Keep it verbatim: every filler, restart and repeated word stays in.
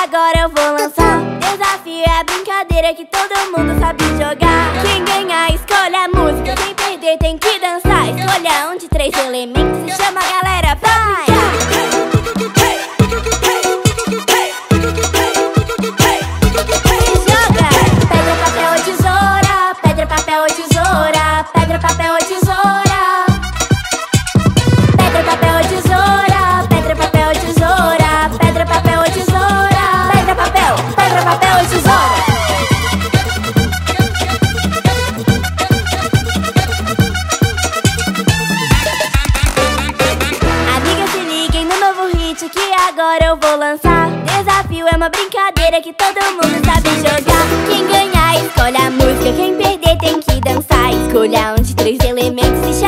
agora eu vou lançar. Desafio é a brincadeira que todo mundo sabe jogar. Quem ganhar escolhe a música, quem perder tem que dançar. Escolha um de três elementos e chama a galera, vai! Joga! Pedra, papel ou tesoura, pedra, papel ou tesoura, pedra, papel ou tesoura. Pedra, papel ou tesoura, pedra, papel ou tesoura, pedra, papel ou tesoura, pedra, papel, pedra, papel ou tesoura. Amiga, se liguem no novo hit que agora eu vou lançar. Desafio é uma brincadeira que todo mundo sabe jogar. Quem ganhar escolhe a música, quem perder tem que dançar. Escolha um de três elementos e